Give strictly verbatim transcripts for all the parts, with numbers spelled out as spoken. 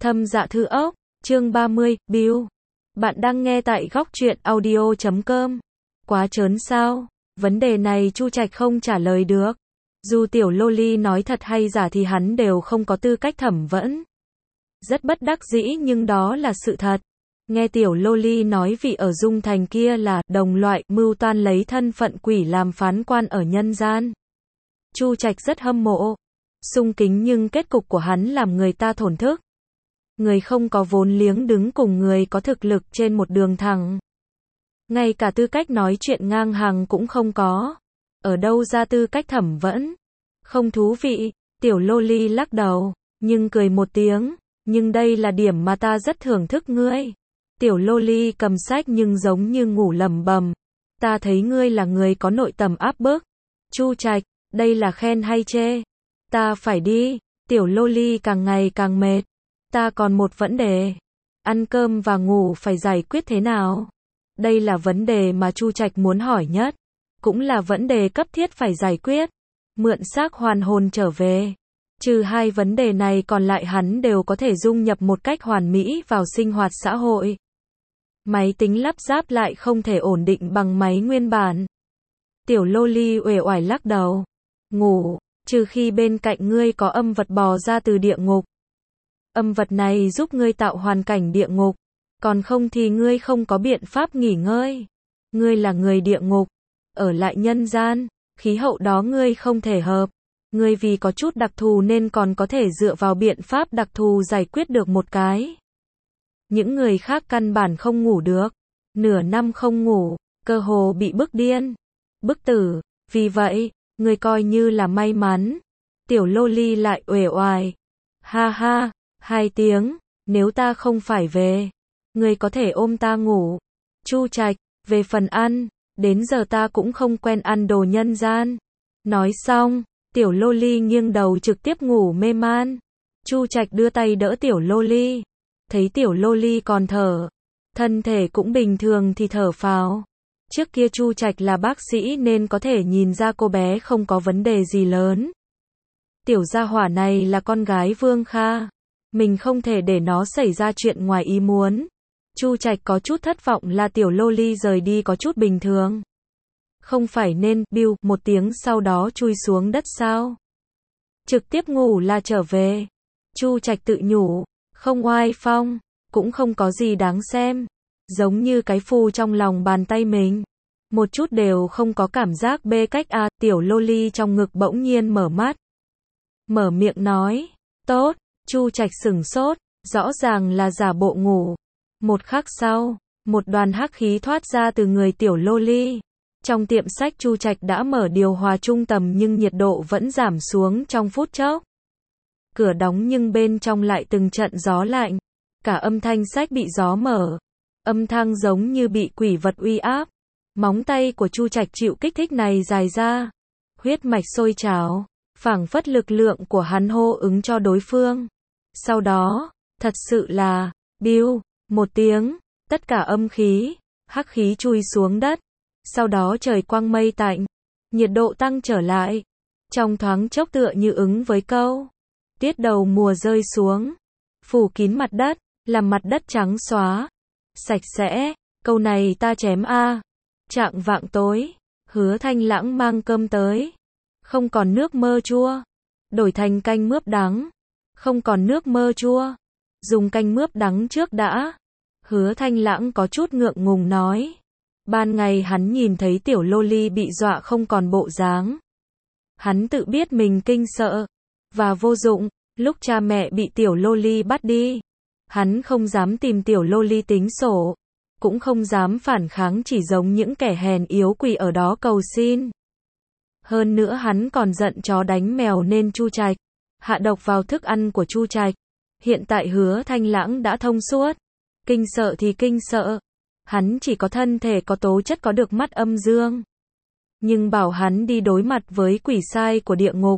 Thâm Dạ Thư Ốc, chương ba mươi, Bill. Bạn đang nghe tại góc truyện audio chấm com. Quá trớn sao? Vấn đề này Chu Trạch không trả lời được. Dù tiểu loli nói thật hay giả thì hắn đều không có tư cách thẩm vấn. Rất bất đắc dĩ nhưng đó là sự thật. Nghe tiểu loli nói vị ở Dung Thành kia là đồng loại mưu toan lấy thân phận quỷ làm phán quan ở nhân gian. Chu Trạch rất hâm mộ, sung kính nhưng kết cục của hắn làm người ta thổn thức. Người không có vốn liếng đứng cùng người có thực lực trên một đường thẳng. Ngay cả tư cách nói chuyện ngang hàng cũng không có. Ở đâu ra tư cách thẩm vấn? Không thú vị, tiểu loli lắc đầu, nhưng cười một tiếng. Nhưng đây là điểm mà ta rất thưởng thức ngươi. Tiểu loli cầm sách nhưng giống như ngủ lẩm bẩm. Ta thấy ngươi là người có nội tâm áp bức. Chu Trạch, đây là khen hay chê? Ta phải đi. Tiểu loli càng ngày càng mệt. Ta còn một vấn đề. Ăn cơm và ngủ phải giải quyết thế nào? Đây là vấn đề mà Chu Trạch muốn hỏi nhất. Cũng là vấn đề cấp thiết phải giải quyết. Mượn xác hoàn hồn trở về. Trừ hai vấn đề này còn lại hắn đều có thể dung nhập một cách hoàn mỹ vào sinh hoạt xã hội. Máy tính lắp ráp lại không thể ổn định bằng máy nguyên bản. Tiểu loli uể oải lắc đầu. Ngủ, trừ khi bên cạnh ngươi có âm vật bò ra từ địa ngục. Âm vật này giúp ngươi tạo hoàn cảnh địa ngục. Còn không thì ngươi không có biện pháp nghỉ ngơi. Ngươi là người địa ngục. Ở lại nhân gian, khí hậu đó ngươi không thể hợp. Ngươi vì có chút đặc thù nên còn có thể dựa vào biện pháp đặc thù giải quyết được một cái. Những người khác căn bản không ngủ được. Nửa năm không ngủ, cơ hồ bị bức điên. Bức tử, vì vậy, ngươi coi như là may mắn. Tiểu loli lại uể oải. Ha ha, hai tiếng, nếu ta không phải về, ngươi có thể ôm ta ngủ. Chu Trạch, về phần ăn, đến giờ ta cũng không quen ăn đồ nhân gian. Nói xong, tiểu loli nghiêng đầu trực tiếp ngủ mê man. Chu Trạch đưa tay đỡ tiểu loli. Thấy tiểu loli còn thở, thân thể cũng bình thường thì thở phào. Trước kia Chu Trạch là bác sĩ nên có thể nhìn ra cô bé không có vấn đề gì lớn. Tiểu gia hỏa này là con gái Vương Kha. Mình không thể để nó xảy ra chuyện ngoài ý muốn. Chu Trạch có chút thất vọng là tiểu loli rời đi có chút bình thường. Không phải nên, Bill, một tiếng sau đó chui xuống đất sao? Trực tiếp ngủ là trở về. Chu Trạch tự nhủ, không oai phong, cũng không có gì đáng xem. Giống như cái phù trong lòng bàn tay mình. Một chút đều không có cảm giác bê cách à, tiểu loli trong ngực bỗng nhiên mở mắt. Mở miệng nói, tốt. Chu Trạch sửng sốt, rõ ràng là giả bộ ngủ. Một khắc sau, một đoàn hắc khí thoát ra từ người tiểu loli. Trong tiệm sách Chu Trạch đã mở điều hòa trung tầm nhưng nhiệt độ vẫn giảm xuống trong phút chốc. Cửa đóng nhưng bên trong lại từng trận gió lạnh. Cả âm thanh sách bị gió mở. Âm thanh giống như bị quỷ vật uy áp. Móng tay của Chu Trạch chịu kích thích này dài ra. Huyết mạch sôi trào. Phảng phất lực lượng của hắn hô ứng cho đối phương. Sau đó, thật sự là, Bill, một tiếng, tất cả âm khí, hắc khí chui xuống đất. Sau đó trời quang mây tạnh, nhiệt độ tăng trở lại. Trong thoáng chốc tựa như ứng với câu. Tiết đầu mùa rơi xuống, phủ kín mặt đất, làm mặt đất trắng xóa. Sạch sẽ, câu này ta chém a. Chạng vạng tối, Hứa Thanh Lãng mang cơm tới. Không còn nước mơ chua, đổi thành canh mướp đắng. Không còn nước mơ chua, dùng canh mướp đắng trước đã. Hứa Thanh Lãng có chút ngượng ngùng nói. Ban ngày hắn nhìn thấy tiểu loli bị dọa không còn bộ dáng. Hắn tự biết mình kinh sợ và vô dụng. Lúc cha mẹ bị tiểu loli bắt đi, hắn không dám tìm tiểu loli tính sổ, cũng không dám phản kháng, chỉ giống những kẻ hèn yếu quỳ ở đó cầu xin. Hơn nữa hắn còn giận chó đánh mèo nên Chu Trạch hạ độc vào thức ăn của Chu Trạch. Hiện tại Hứa Thanh Lãng đã thông suốt. Kinh sợ thì kinh sợ. Hắn chỉ có thân thể có tố chất có được mắt âm dương. Nhưng bảo hắn đi đối mặt với quỷ sai của địa ngục,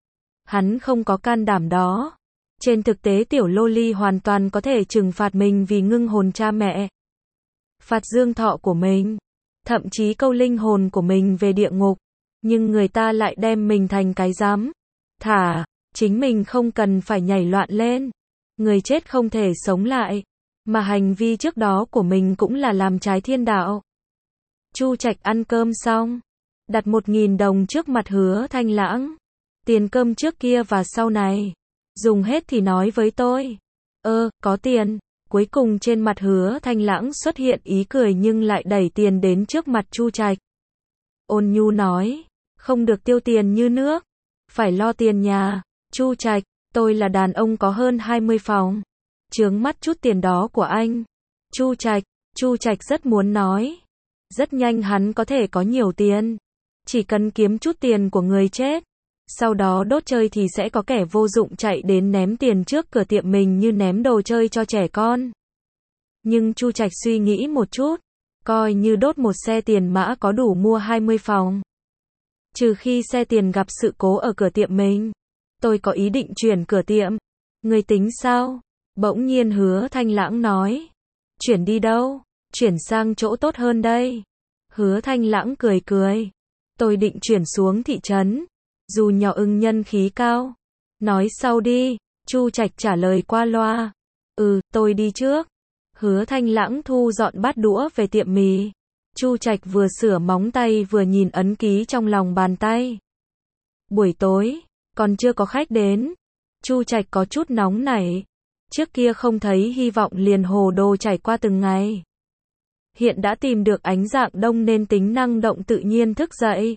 hắn không có can đảm đó. Trên thực tế tiểu loli hoàn toàn có thể trừng phạt mình vì ngưng hồn cha mẹ. Phạt dương thọ của mình. Thậm chí câu linh hồn của mình về địa ngục. Nhưng người ta lại đem mình thành cái giám. Thả, chính mình không cần phải nhảy loạn lên. Người chết không thể sống lại, mà hành vi trước đó của mình cũng là làm trái thiên đạo. Chu Trạch ăn cơm xong, đặt một nghìn đồng trước mặt Hứa Thanh Lãng. Tiền cơm trước kia và sau này, dùng hết thì nói với tôi. Ơ, có tiền. Cuối cùng trên mặt Hứa Thanh Lãng xuất hiện ý cười nhưng lại đẩy tiền đến trước mặt Chu Trạch. Ôn nhu nói, không được tiêu tiền như nước, phải lo tiền nhà. Chu Trạch, tôi là đàn ông có hơn hai mươi phòng, chướng mắt chút tiền đó của anh. Chu Trạch, Chu Trạch rất muốn nói, rất nhanh hắn có thể có nhiều tiền, chỉ cần kiếm chút tiền của người chết, sau đó đốt chơi thì sẽ có kẻ vô dụng chạy đến ném tiền trước cửa tiệm mình như ném đồ chơi cho trẻ con. Nhưng Chu Trạch suy nghĩ một chút, coi như đốt một xe tiền mã có đủ mua hai mươi phòng. Trừ khi xe tiền gặp sự cố ở cửa tiệm mình. Tôi có ý định chuyển cửa tiệm. Người tính sao? Bỗng nhiên Hứa Thanh Lãng nói. Chuyển đi đâu? Chuyển sang chỗ tốt hơn đây. Hứa Thanh Lãng cười cười. Tôi định chuyển xuống thị trấn. Dù nhỏ ưng nhân khí cao. Nói sau đi. Chu Trạch trả lời qua loa. Ừ, tôi đi trước. Hứa Thanh Lãng thu dọn bát đũa về tiệm mì. Chu Trạch vừa sửa móng tay vừa nhìn ấn ký trong lòng bàn tay. Buổi tối, còn chưa có khách đến. Chu Trạch có chút nóng nảy. Trước kia không thấy hy vọng liền hồ đồ trải qua từng ngày. Hiện đã tìm được ánh dạng đông nên tính năng động tự nhiên thức dậy.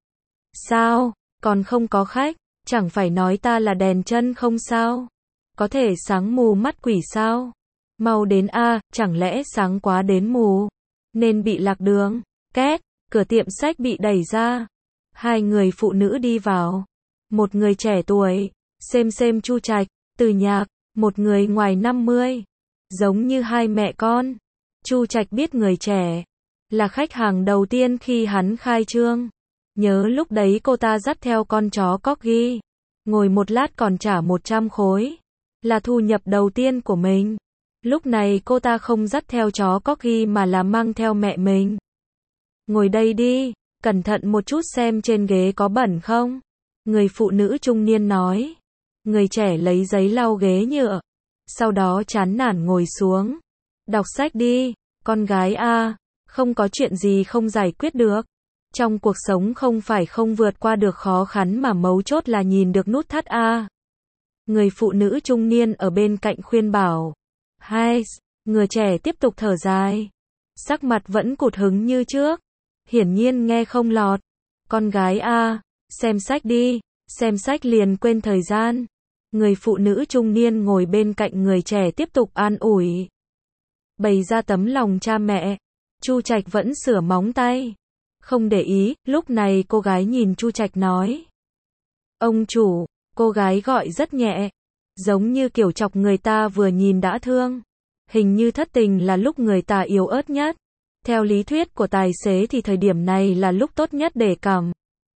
Sao, còn không có khách, chẳng phải nói ta là đèn chân không sao? Có thể sáng mù mắt quỷ sao? Mau đến a, chẳng lẽ sáng quá đến mù, nên bị lạc đường. Két, cửa tiệm sách bị đẩy ra. Hai người phụ nữ đi vào. Một người trẻ tuổi, xem xem Chu Trạch, Từ Nhạc, một người ngoài năm mươi, giống như hai mẹ con. Chu Trạch biết người trẻ là khách hàng đầu tiên khi hắn khai trương. Nhớ lúc đấy cô ta dắt theo con chó corgi, ngồi một lát còn trả một trăm khối, là thu nhập đầu tiên của mình. Lúc này cô ta không dắt theo chó corgi mà là mang theo mẹ mình. Ngồi đây đi, cẩn thận một chút xem trên ghế có bẩn không? Người phụ nữ trung niên nói. Người trẻ lấy giấy lau ghế nhựa, sau đó chán nản ngồi xuống. Đọc sách đi, con gái a, không có chuyện gì không giải quyết được. Trong cuộc sống không phải không vượt qua được khó khăn mà mấu chốt là nhìn được nút thắt a. Người phụ nữ trung niên ở bên cạnh khuyên bảo. Hai, người trẻ tiếp tục thở dài. Sắc mặt vẫn cụt hứng như trước. Hiển nhiên nghe không lọt. Con gái a, xem sách đi, xem sách liền quên thời gian. Người phụ nữ trung niên ngồi bên cạnh người trẻ tiếp tục an ủi. Bày ra tấm lòng cha mẹ. Chu Trạch vẫn sửa móng tay. Không để ý, lúc này cô gái nhìn Chu Trạch nói. Ông chủ, cô gái gọi rất nhẹ. Giống như kiểu chọc người ta vừa nhìn đã thương. Hình như thất tình là lúc người ta yếu ớt nhất. Theo lý thuyết của tài xế thì thời điểm này là lúc tốt nhất để cảm.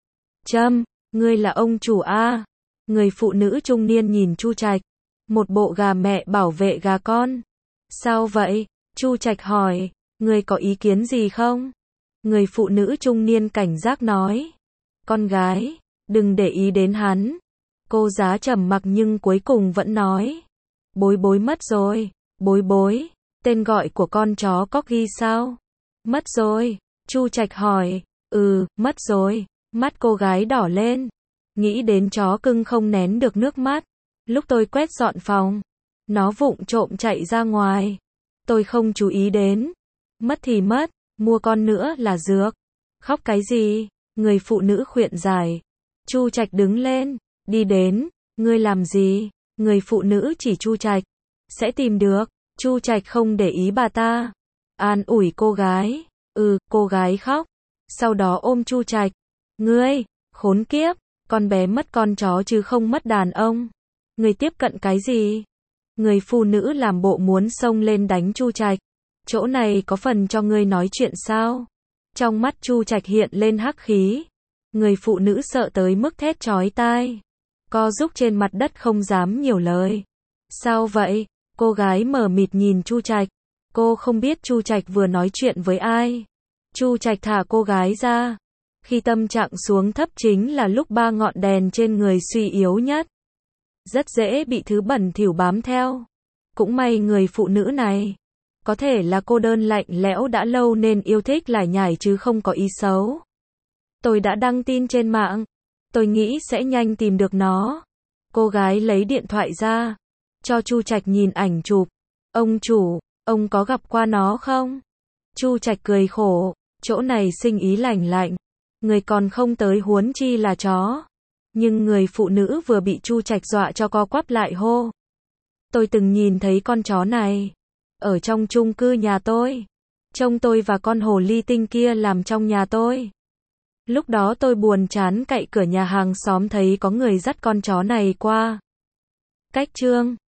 Trâm, ngươi là ông chủ a. Người phụ nữ trung niên nhìn Chu Trạch. Một bộ gà mẹ bảo vệ gà con. Sao vậy? Chu Trạch hỏi. Ngươi có ý kiến gì không? Người phụ nữ trung niên cảnh giác nói. Con gái, đừng để ý đến hắn. Cô giá trầm mặc nhưng cuối cùng vẫn nói. Bối bối mất rồi. Bối bối, tên gọi của con chó corgi sao? Mất rồi. Chu Trạch hỏi. Ừ, mất rồi. Mắt cô gái đỏ lên. Nghĩ đến chó cưng không nén được nước mắt. Lúc tôi quét dọn phòng, nó vụng trộm chạy ra ngoài. Tôi không chú ý đến. Mất thì mất, mua con nữa là dược. Khóc cái gì? Người phụ nữ khuyên giải. Chu Trạch đứng lên, đi đến. Ngươi làm gì? Người phụ nữ chỉ Chu Trạch. Sẽ tìm được. Chu Trạch không để ý bà ta. An ủi cô gái. Ừ, cô gái khóc. Sau đó ôm Chu Trạch. Ngươi, khốn kiếp, con bé mất con chó chứ không mất đàn ông. Ngươi tiếp cận cái gì? Người phụ nữ làm bộ muốn xông lên đánh Chu Trạch. Chỗ này có phần cho ngươi nói chuyện sao? Trong mắt Chu Trạch hiện lên hắc khí. Người phụ nữ sợ tới mức thét chói tai. Co rúc trên mặt đất không dám nhiều lời. Sao vậy? Cô gái mờ mịt nhìn Chu Trạch. Cô không biết Chu Trạch vừa nói chuyện với ai. Chu Trạch thả cô gái ra. Khi tâm trạng xuống thấp chính là lúc ba ngọn đèn trên người suy yếu nhất. Rất dễ bị thứ bẩn thỉu bám theo. Cũng may người phụ nữ này, có thể là cô đơn lạnh lẽo đã lâu nên yêu thích lải nhải chứ không có ý xấu. Tôi đã đăng tin trên mạng. Tôi nghĩ sẽ nhanh tìm được nó. Cô gái lấy điện thoại ra, cho Chu Trạch nhìn ảnh chụp. Ông chủ, ông có gặp qua nó không? Chu Trạch cười khổ, chỗ này sinh ý lành lạnh. Người còn không tới huống chi là chó. Nhưng người phụ nữ vừa bị Chu Trạch dọa cho co quắp lại hô. Tôi từng nhìn thấy con chó này. Ở trong chung cư nhà tôi. Trông tôi và con hồ ly tinh kia làm trong nhà tôi. Lúc đó tôi buồn chán cậy cửa nhà hàng xóm thấy có người dắt con chó này qua. Cách chương